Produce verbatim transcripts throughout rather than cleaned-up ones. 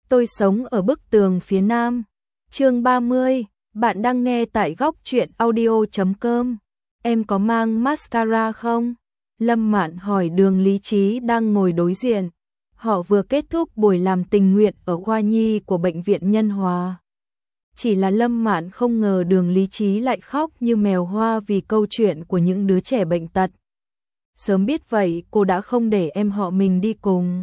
Tôi sống ở bức tường phía nam. Chương ba mươi, bạn đang nghe tại góc truyện audio chấm com. Em có mang mascara không? Lâm Mạn hỏi Đường Lý Trí đang ngồi đối diện. Họ vừa kết thúc buổi làm tình nguyện ở khoa nhi của bệnh viện Nhân Hòa. Chỉ là Lâm Mạn không ngờ Đường Lý Trí lại khóc như mèo hoa vì câu chuyện của những đứa trẻ bệnh tật. Sớm biết vậy cô đã không để em họ mình đi cùng.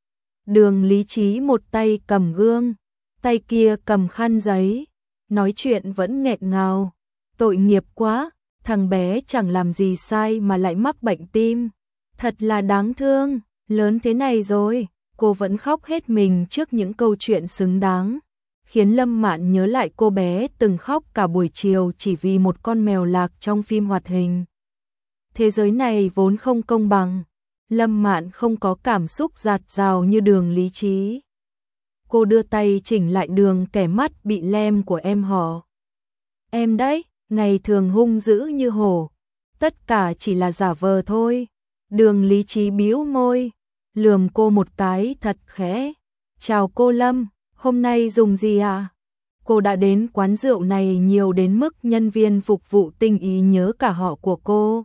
Đường Lý Trí một tay cầm gương, tay kia cầm khăn giấy, nói chuyện vẫn nghẹn ngào. Tội nghiệp quá, thằng bé chẳng làm gì sai mà lại mắc bệnh tim. Thật là đáng thương, lớn thế này rồi, cô vẫn khóc hết mình trước những câu chuyện xứng đáng. Khiến Lâm Mạn nhớ lại cô bé từng khóc cả buổi chiều chỉ vì một con mèo lạc trong phim hoạt hình. Thế giới này vốn không công bằng. Lâm Mạn không có cảm xúc dạt dào như Đường Lý Trí. Cô đưa tay chỉnh lại đường kẻ mắt bị lem của em họ. Em đấy, ngày thường hung dữ như hổ. Tất cả chỉ là giả vờ thôi. Đường Lý Trí bĩu môi, lườm cô một cái thật khẽ. Chào cô Lâm, hôm nay dùng gì à? Cô đã đến quán rượu này nhiều đến mức nhân viên phục vụ tinh ý nhớ cả họ của cô.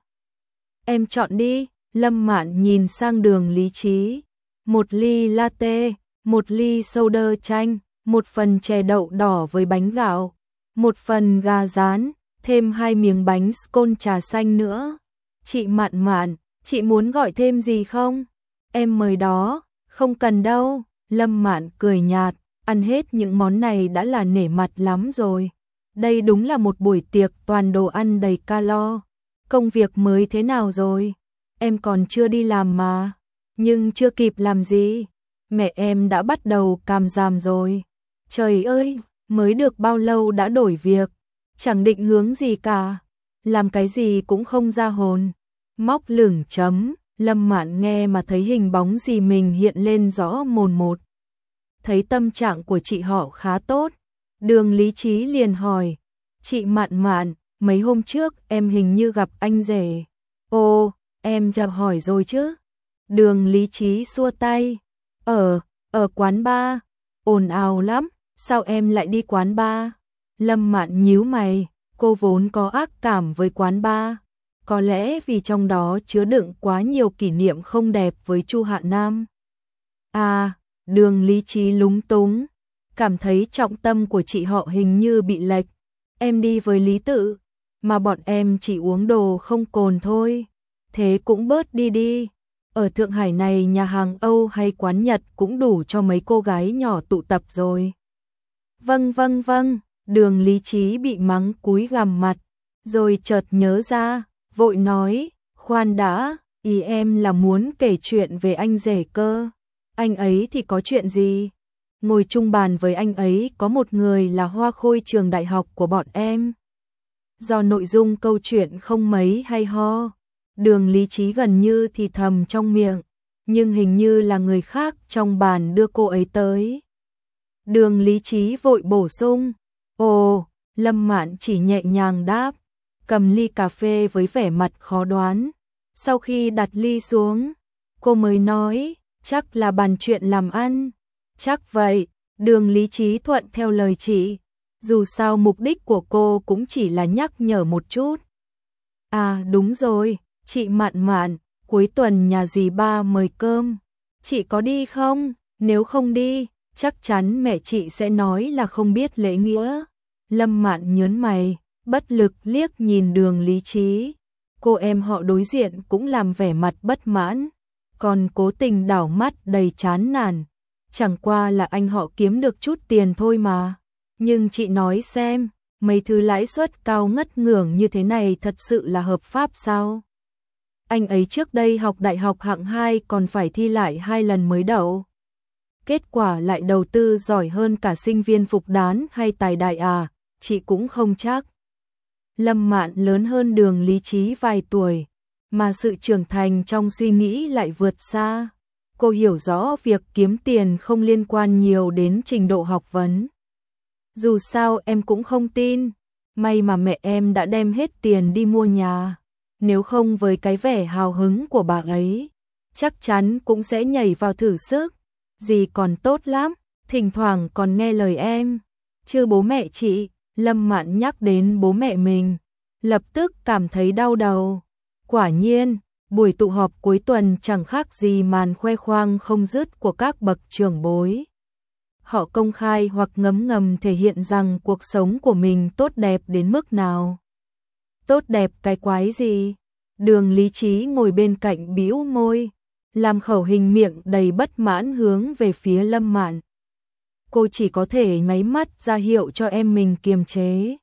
Em chọn đi. Lâm Mạn nhìn sang Đường Lý Trí. Một ly latte, một ly soda chanh, một phần chè đậu đỏ với bánh gạo, một phần gà rán, thêm hai miếng bánh scone trà xanh nữa. Chị Mạn Mạn, chị muốn gọi thêm gì không? Em mời đó, không cần đâu. Lâm Mạn cười nhạt, ăn hết những món này đã là nể mặt lắm rồi. Đây đúng là một buổi tiệc toàn đồ ăn đầy calo. Công việc mới thế nào rồi? Em còn chưa đi làm mà, nhưng chưa kịp làm gì. Mẹ em đã bắt đầu càm ràm rồi. Trời ơi, mới được bao lâu đã đổi việc, chẳng định hướng gì cả, làm cái gì cũng không ra hồn. Móc lửng chấm, Lâm Mạn nghe mà thấy hình bóng gì mình hiện lên rõ mồn một. Thấy tâm trạng của chị họ khá tốt, Đường Lý Trí liền hỏi, chị Mạn Mạn, mấy hôm trước em hình như gặp anh rể. Ồ, em chợt hỏi rồi chứ? Đường Lý Trí xua tay. Ở, ở quán bar, ồn ào lắm, sao em lại đi quán bar? Lâm Mạn nhíu mày, cô vốn có ác cảm với quán bar. Có lẽ vì trong đó chứa đựng quá nhiều kỷ niệm không đẹp với Chu Hạ Nam. À, Đường Lý Trí lúng túng, cảm thấy trọng tâm của chị họ hình như bị lệch. Em đi với Lý Tự, mà bọn em chỉ uống đồ không cồn thôi. Thế cũng bớt đi đi. Ở Thượng Hải này nhà hàng Âu hay quán Nhật cũng đủ cho mấy cô gái nhỏ tụ tập rồi. Vâng vâng vâng, Đường Lý Trí bị mắng cúi gằm mặt, rồi chợt nhớ ra, vội nói, khoan đã, ý em là muốn kể chuyện về anh rể cơ. Anh ấy thì có chuyện gì? Ngồi chung bàn với anh ấy có một người là hoa khôi trường đại học của bọn em. Do nội dung câu chuyện không mấy hay ho, Đường Lý Trí gần như thì thầm trong miệng, nhưng hình như là người khác trong bàn đưa cô ấy tới. Đường Lý Trí vội bổ sung, ồ, Lâm Mạn chỉ nhẹ nhàng đáp, cầm ly cà phê với vẻ mặt khó đoán. Sau khi đặt ly xuống, cô mới nói, chắc là bàn chuyện làm ăn. Chắc vậy, Đường Lý Trí thuận theo lời chị. Dù sao mục đích của cô cũng chỉ là nhắc nhở một chút. À đúng rồi, chị Mạn Mạn, cuối tuần nhà dì ba mời cơm. Chị có đi không? Nếu không đi, chắc chắn mẹ chị sẽ nói là không biết lễ nghĩa. Lâm Mạn nhớn mày, bất lực liếc nhìn Đường Lý Trí. Cô em họ đối diện cũng làm vẻ mặt bất mãn, còn cố tình đảo mắt đầy chán nản. Chẳng qua là anh họ kiếm được chút tiền thôi mà. Nhưng chị nói xem, mấy thứ lãi suất cao ngất ngưởng như thế này thật sự là hợp pháp sao? Anh ấy trước đây học đại học hạng hai còn phải thi lại hai lần mới đậu. Kết quả lại đầu tư giỏi hơn cả sinh viên Phục Đán hay Tài Đại à, chị cũng không chắc. Lâm Mạn lớn hơn Đường Lý Trí vài tuổi, mà sự trưởng thành trong suy nghĩ lại vượt xa. Cô hiểu rõ việc kiếm tiền không liên quan nhiều đến trình độ học vấn. Dù sao em cũng không tin, may mà mẹ em đã đem hết tiền đi mua nhà. Nếu không với cái vẻ hào hứng của bà ấy, chắc chắn cũng sẽ nhảy vào thử sức. Dì còn tốt lắm, thỉnh thoảng còn nghe lời em. Chứ bố mẹ chị, Lâm Mạn nhắc đến bố mẹ mình, lập tức cảm thấy đau đầu. Quả nhiên, buổi tụ họp cuối tuần chẳng khác gì màn khoe khoang không dứt của các bậc trưởng bối. Họ công khai hoặc ngấm ngầm thể hiện rằng cuộc sống của mình tốt đẹp đến mức nào. Tốt đẹp cái quái gì? Đường Lý Trí ngồi bên cạnh bĩu môi, làm khẩu hình miệng đầy bất mãn hướng về phía Lâm Mạn. Cô chỉ có thể nháy mắt ra hiệu cho em mình kiềm chế.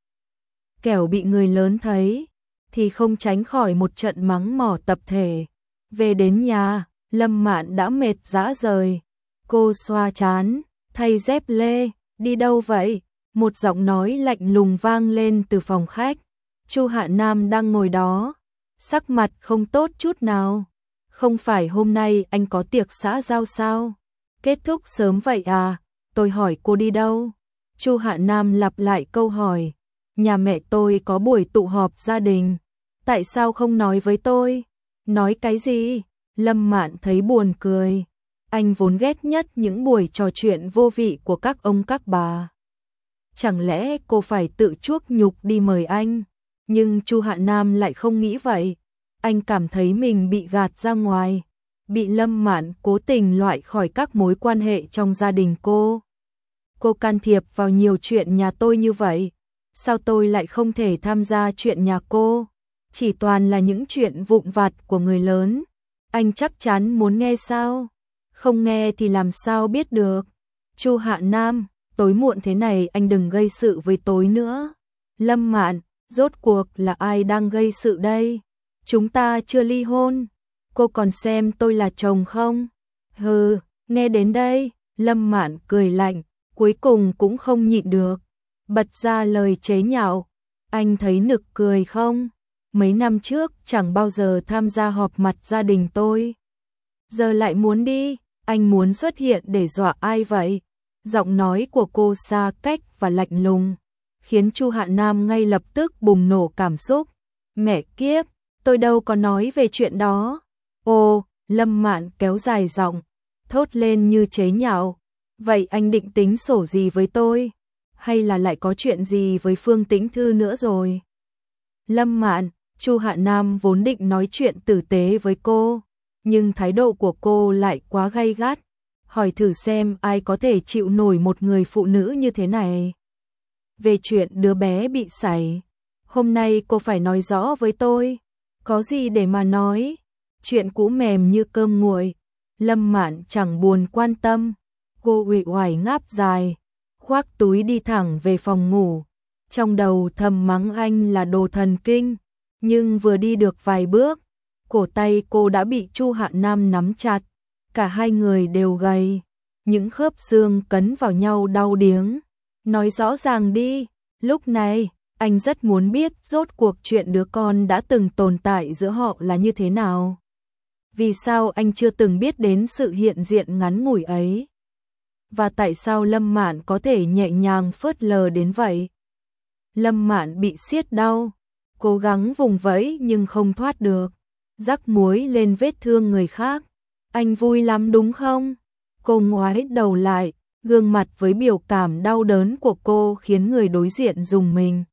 Kẻo bị người lớn thấy, thì không tránh khỏi một trận mắng mỏ tập thể. Về đến nhà, Lâm Mạn đã mệt rã rời. Cô xoa trán, thay dép lê, đi đâu vậy? Một giọng nói lạnh lùng vang lên từ phòng khách. Chu Hạ Nam đang ngồi đó, sắc mặt không tốt chút nào. Không phải hôm nay anh có tiệc xã giao sao? Kết thúc sớm vậy à? Tôi hỏi cô đi đâu? Chu Hạ Nam lặp lại câu hỏi. Nhà mẹ tôi có buổi tụ họp gia đình. Tại sao không nói với tôi? Nói cái gì? Lâm Mạn thấy buồn cười. Anh vốn ghét nhất những buổi trò chuyện vô vị của các ông các bà. Chẳng lẽ cô phải tự chuốc nhục đi mời anh? Nhưng Chu Hạ Nam lại không nghĩ vậy. Anh cảm thấy mình bị gạt ra ngoài, bị Lâm Mạn cố tình loại khỏi các mối quan hệ trong gia đình cô. Cô can thiệp vào nhiều chuyện nhà tôi như vậy, sao tôi lại không thể tham gia chuyện nhà cô? Chỉ toàn là những chuyện vụn vặt của người lớn. Anh chắc chắn muốn nghe sao? Không nghe thì làm sao biết được? Chu Hạ Nam, tối muộn thế này anh đừng gây sự với tôi nữa. Lâm Mạn, rốt cuộc là ai đang gây sự đây? Chúng ta chưa ly hôn, cô còn xem tôi là chồng không? Hừ, nghe đến đây, Lâm Mạn cười lạnh, cuối cùng cũng không nhịn được, bật ra lời chế nhạo. Anh thấy nực cười không? Mấy năm trước chẳng bao giờ tham gia họp mặt gia đình tôi. Giờ lại muốn đi, anh muốn xuất hiện để dọa ai vậy? Giọng nói của cô xa cách và lạnh lùng, khiến Chu Hạ Nam ngay lập tức bùng nổ cảm xúc. Mẹ kiếp, tôi đâu có nói về chuyện đó. Ồ, Lâm Mạn kéo dài giọng, thốt lên như chế nhạo. Vậy anh định tính sổ gì với tôi? Hay là lại có chuyện gì với Phương Tĩnh Thư nữa rồi? Lâm Mạn, Chu Hạ Nam vốn định nói chuyện tử tế với cô, nhưng thái độ của cô lại quá gay gắt. Hỏi thử xem ai có thể chịu nổi một người phụ nữ như thế này. Về chuyện đứa bé bị sảy, hôm nay cô phải nói rõ với tôi. Có gì để mà nói? Chuyện cũ mềm như cơm nguội. Lâm Mạn chẳng buồn quan tâm. Cô uể oải ngáp dài, khoác túi đi thẳng về phòng ngủ. Trong đầu thầm mắng anh là đồ thần kinh. Nhưng vừa đi được vài bước, cổ tay cô đã bị Chu Hạ Nam nắm chặt. Cả hai người đều gầy, những khớp xương cấn vào nhau đau điếng. Nói rõ ràng đi, lúc này, anh rất muốn biết rốt cuộc chuyện đứa con đã từng tồn tại giữa họ là như thế nào. Vì sao anh chưa từng biết đến sự hiện diện ngắn ngủi ấy? Và tại sao Lâm Mạn có thể nhẹ nhàng phớt lờ đến vậy? Lâm Mạn bị siết đau, cố gắng vùng vẫy nhưng không thoát được, rắc muối lên vết thương người khác. Anh vui lắm đúng không? Cô ngoái đầu lại, gương mặt với biểu cảm đau đớn của cô khiến người đối diện rùng mình.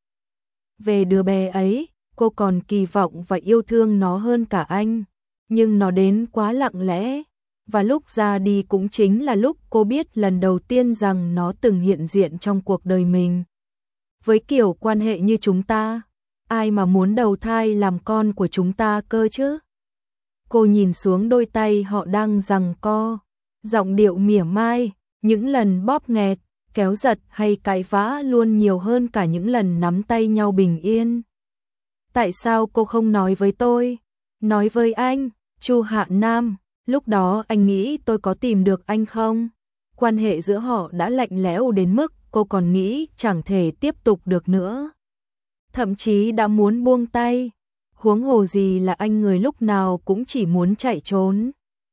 Về đứa bé ấy, cô còn kỳ vọng và yêu thương nó hơn cả anh, nhưng nó đến quá lặng lẽ, và lúc ra đi cũng chính là lúc cô biết lần đầu tiên rằng nó từng hiện diện trong cuộc đời mình. Với kiểu quan hệ như chúng ta, ai mà muốn đầu thai làm con của chúng ta cơ chứ? Cô nhìn xuống đôi tay họ đang giằng co, giọng điệu mỉa mai, những lần bóp nghẹt, kéo giật hay cãi vã luôn nhiều hơn cả những lần nắm tay nhau bình yên. Tại sao cô không nói với tôi? Nói với anh, Chu Hạ Nam, lúc đó anh nghĩ tôi có tìm được anh không? Quan hệ giữa họ đã lạnh lẽo đến mức cô còn nghĩ chẳng thể tiếp tục được nữa. Thậm chí đã muốn buông tay. Huống hồ gì là anh người lúc nào cũng chỉ muốn chạy trốn.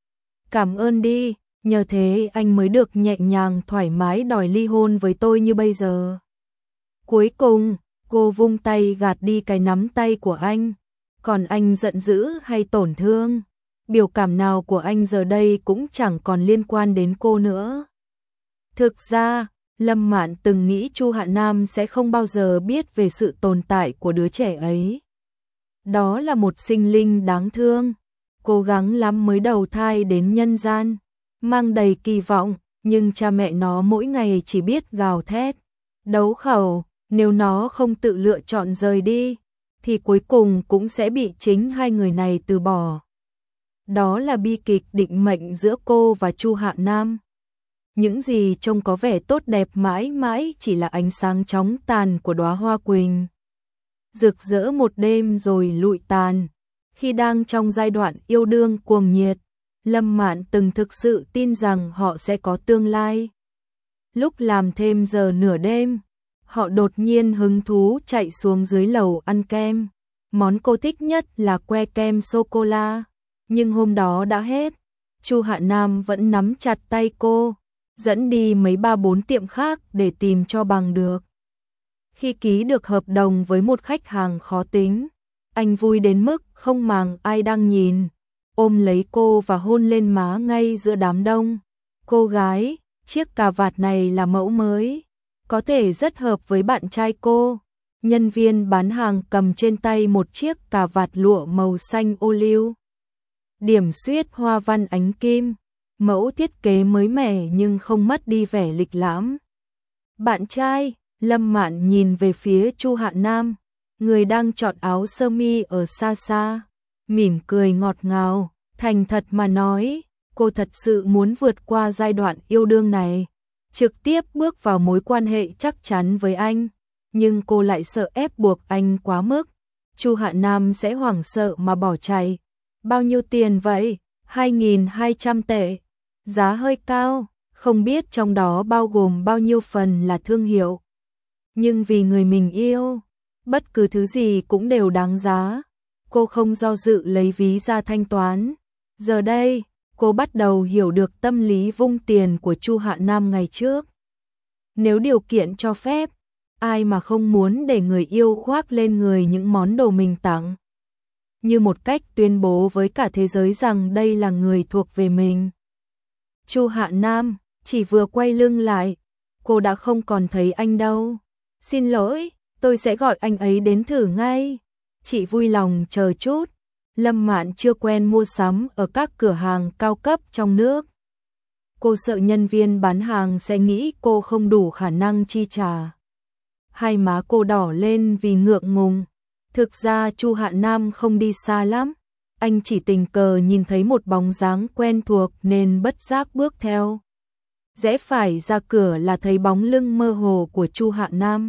Cảm ơn đi, nhờ thế anh mới được nhẹ nhàng thoải mái đòi ly hôn với tôi như bây giờ. Cuối cùng, cô vung tay gạt đi cái nắm tay của anh. Còn anh giận dữ hay tổn thương, biểu cảm nào của anh giờ đây cũng chẳng còn liên quan đến cô nữa. Thực ra, Lâm Mạn từng nghĩ Chu Hạ Nam sẽ không bao giờ biết về sự tồn tại của đứa trẻ ấy. Đó là một sinh linh đáng thương, cố gắng lắm mới đầu thai đến nhân gian, mang đầy kỳ vọng, nhưng cha mẹ nó mỗi ngày chỉ biết gào thét, đấu khẩu, nếu nó không tự lựa chọn rời đi, thì cuối cùng cũng sẽ bị chính hai người này từ bỏ. Đó là bi kịch định mệnh giữa cô và Chu Hạ Nam. Những gì trông có vẻ tốt đẹp mãi mãi chỉ là ánh sáng chóng tàn của đóa hoa quỳnh. Rực rỡ một đêm rồi lụi tàn. Khi đang trong giai đoạn yêu đương cuồng nhiệt, Lâm Mạn từng thực sự tin rằng họ sẽ có tương lai. Lúc làm thêm giờ nửa đêm, họ đột nhiên hứng thú chạy xuống dưới lầu ăn kem. Món cô thích nhất là que kem sô-cô-la, nhưng hôm đó đã hết. Chu Hạ Nam vẫn nắm chặt tay cô, dẫn đi mấy ba bốn tiệm khác để tìm cho bằng được. Khi ký được hợp đồng với một khách hàng khó tính, anh vui đến mức không màng ai đang nhìn, ôm lấy cô và hôn lên má ngay giữa đám đông. Cô gái, chiếc cà vạt này là mẫu mới, có thể rất hợp với bạn trai cô. Nhân viên bán hàng cầm trên tay một chiếc cà vạt lụa màu xanh ô liu, điểm xuyết hoa văn ánh kim, mẫu thiết kế mới mẻ nhưng không mất đi vẻ lịch lãm. Bạn trai, Lâm Mạn nhìn về phía Chu Hạ Nam, người đang chọn áo sơ mi ở xa xa, mỉm cười ngọt ngào, thành thật mà nói, cô thật sự muốn vượt qua giai đoạn yêu đương này, trực tiếp bước vào mối quan hệ chắc chắn với anh, nhưng cô lại sợ ép buộc anh quá mức, Chu Hạ Nam sẽ hoảng sợ mà bỏ chạy. Bao nhiêu tiền vậy? hai nghìn hai trăm tệ. Giá hơi cao, không biết trong đó bao gồm bao nhiêu phần là thương hiệu. Nhưng vì người mình yêu, bất cứ thứ gì cũng đều đáng giá. Cô không do dự lấy ví ra thanh toán. Giờ đây, cô bắt đầu hiểu được tâm lý vung tiền của Chu Hạ Nam ngày trước. Nếu điều kiện cho phép, ai mà không muốn để người yêu khoác lên người những món đồ mình tặng, như một cách tuyên bố với cả thế giới rằng đây là người thuộc về mình. Chu Hạ Nam chỉ vừa quay lưng lại, cô đã không còn thấy anh đâu. Xin lỗi, tôi sẽ gọi anh ấy đến thử ngay. Chị vui lòng chờ chút. Lâm Mạn chưa quen mua sắm ở các cửa hàng cao cấp trong nước. Cô sợ nhân viên bán hàng sẽ nghĩ cô không đủ khả năng chi trả. Hai má cô đỏ lên vì ngượng ngùng. Thực ra Chu Hạ Nam không đi xa lắm, anh chỉ tình cờ nhìn thấy một bóng dáng quen thuộc nên bất giác bước theo. Rẽ phải ra cửa là thấy bóng lưng mơ hồ của Chu Hạ Nam.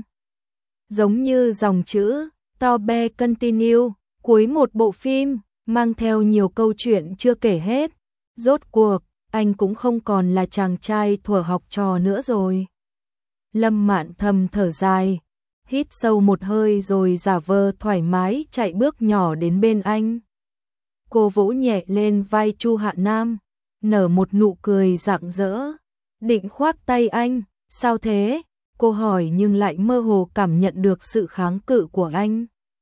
Giống như dòng chữ To be continue cuối một bộ phim, mang theo nhiều câu chuyện chưa kể hết. Rốt cuộc, anh cũng không còn là chàng trai thuở học trò nữa rồi. Lâm Mạn thầm thở dài, hít sâu một hơi rồi giả vờ thoải mái chạy bước nhỏ đến bên anh. Cô vỗ nhẹ lên vai Chu Hạ Nam, nở một nụ cười rạng rỡ, định khoác tay anh. Sao thế? Cô hỏi nhưng lại mơ hồ cảm nhận được sự kháng cự của anh.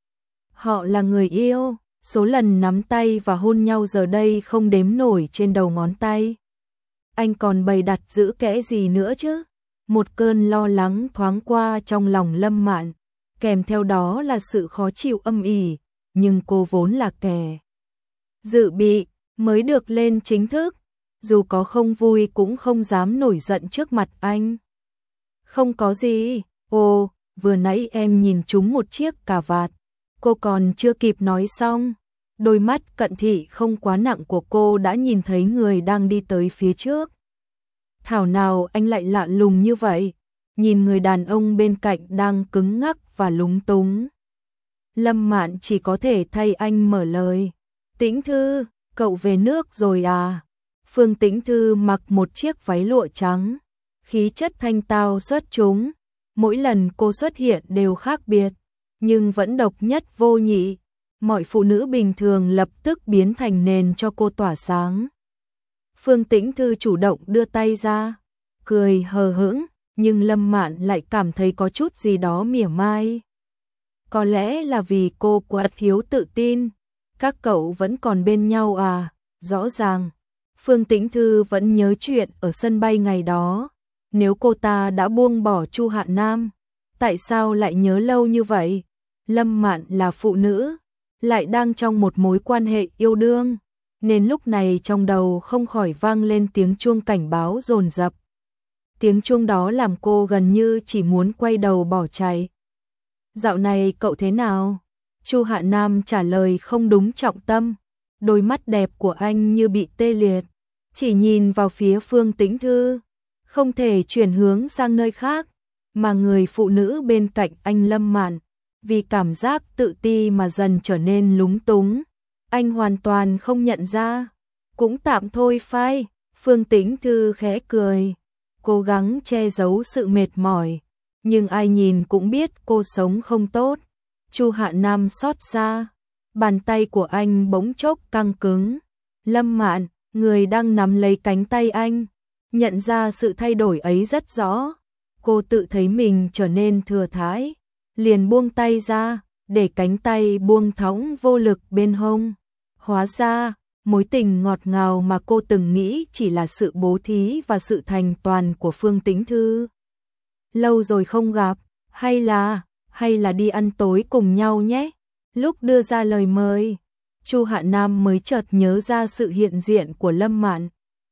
Họ là người yêu, số lần nắm tay và hôn nhau giờ đây không đếm nổi trên đầu ngón tay. Anh còn bày đặt giữ kẽ gì nữa chứ? Một cơn lo lắng thoáng qua trong lòng Lâm Mạn, kèm theo đó là sự khó chịu âm ỉ, nhưng cô vốn là kẻ dự bị, mới được lên chính thức, dù có không vui cũng không dám nổi giận trước mặt anh. Không có gì, ồ, vừa nãy em nhìn trúng một chiếc cà vạt. Cô còn chưa kịp nói xong, đôi mắt cận thị không quá nặng của cô đã nhìn thấy người đang đi tới phía trước. Thảo nào anh lại lạ lùng như vậy, nhìn người đàn ông bên cạnh đang cứng ngắc và lúng túng. Lâm Mạn chỉ có thể thay anh mở lời. Tĩnh Thư, cậu về nước rồi à? Phương Tĩnh Thư mặc một chiếc váy lụa trắng, khí chất thanh tao xuất chúng. Mỗi lần cô xuất hiện đều khác biệt, nhưng vẫn độc nhất vô nhị. Mọi phụ nữ bình thường lập tức biến thành nền cho cô tỏa sáng. Phương Tĩnh Thư chủ động đưa tay ra, cười hờ hững, nhưng Lâm Mạn lại cảm thấy có chút gì đó mỉa mai. Có lẽ là vì cô quá thiếu tự tin. Các cậu vẫn còn bên nhau à? Rõ ràng, Phương Tĩnh Thư vẫn nhớ chuyện ở sân bay ngày đó. nếu cô ta đã buông bỏ Chu Hạ Nam, tại sao lại nhớ lâu như vậy? Lâm Mạn là phụ nữ, lại đang trong một mối quan hệ yêu đương, nên lúc này trong đầu không khỏi vang lên tiếng chuông cảnh báo dồn dập. Tiếng chuông đó làm cô gần như chỉ muốn quay đầu bỏ chạy. Dạo này cậu thế nào? Chu Hạ Nam trả lời không đúng trọng tâm, đôi mắt đẹp của anh như bị tê liệt, chỉ nhìn vào phía Phương Tĩnh Thư, không thể chuyển hướng sang nơi khác, mà người phụ nữ bên cạnh anh Lâm Mạn, vì cảm giác tự ti mà dần trở nên lúng túng. Anh hoàn toàn không nhận ra, cũng tạm thôi phai. Phương Tĩnh Thư khẽ cười, cố gắng che giấu sự mệt mỏi, nhưng ai nhìn cũng biết cô sống không tốt. Chu Hạ Nam xót xa, bàn tay của anh bỗng chốc căng cứng. Lâm Mạn, người đang nắm lấy cánh tay anh, nhận ra sự thay đổi ấy rất rõ. Cô tự thấy mình trở nên thừa thãi, liền buông tay ra, để cánh tay buông thõng vô lực bên hông. Hóa ra, mối tình ngọt ngào mà cô từng nghĩ chỉ là sự bố thí và sự thành toàn của Phương Tĩnh Thư. Lâu rồi không gặp, hay là, hay là đi ăn tối cùng nhau nhé. Lúc đưa ra lời mời, Chu Hạ Nam mới chợt nhớ ra sự hiện diện của Lâm Mạn.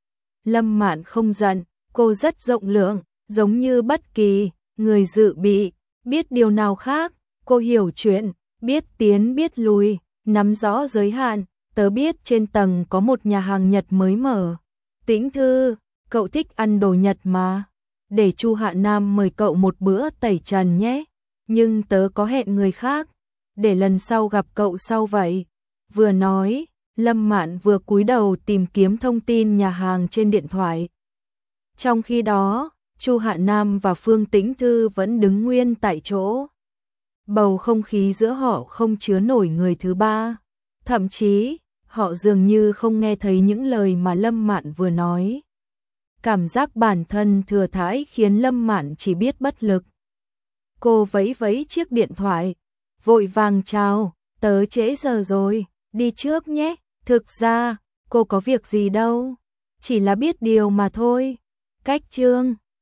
Lâm Mạn không giận, cô rất rộng lượng, giống như bất kỳ người dự bị, biết điều nào khác, cô hiểu chuyện, biết tiến biết lùi, nắm rõ giới hạn. Tớ biết trên tầng có một nhà hàng Nhật mới mở. Tĩnh Thư, cậu thích ăn đồ Nhật mà. Để Chu Hạ Nam mời cậu một bữa tẩy trần nhé. Nhưng tớ có hẹn người khác, để lần sau gặp cậu sau vậy. Vừa nói, Lâm Mạn vừa cúi đầu tìm kiếm thông tin nhà hàng trên điện thoại. Trong khi đó, Chu Hạ Nam và Phương Tĩnh Thư vẫn đứng nguyên tại chỗ. Bầu không khí giữa họ không chứa nổi người thứ ba. Thậm chí, họ dường như không nghe thấy những lời mà Lâm Mạn vừa nói. Cảm giác bản thân thừa thãi khiến Lâm Mạn chỉ biết bất lực. Cô vẫy vẫy chiếc điện thoại, vội vàng chào, tớ trễ giờ rồi, đi trước nhé. Thực ra, cô có việc gì đâu, chỉ là biết điều mà thôi. Cách chương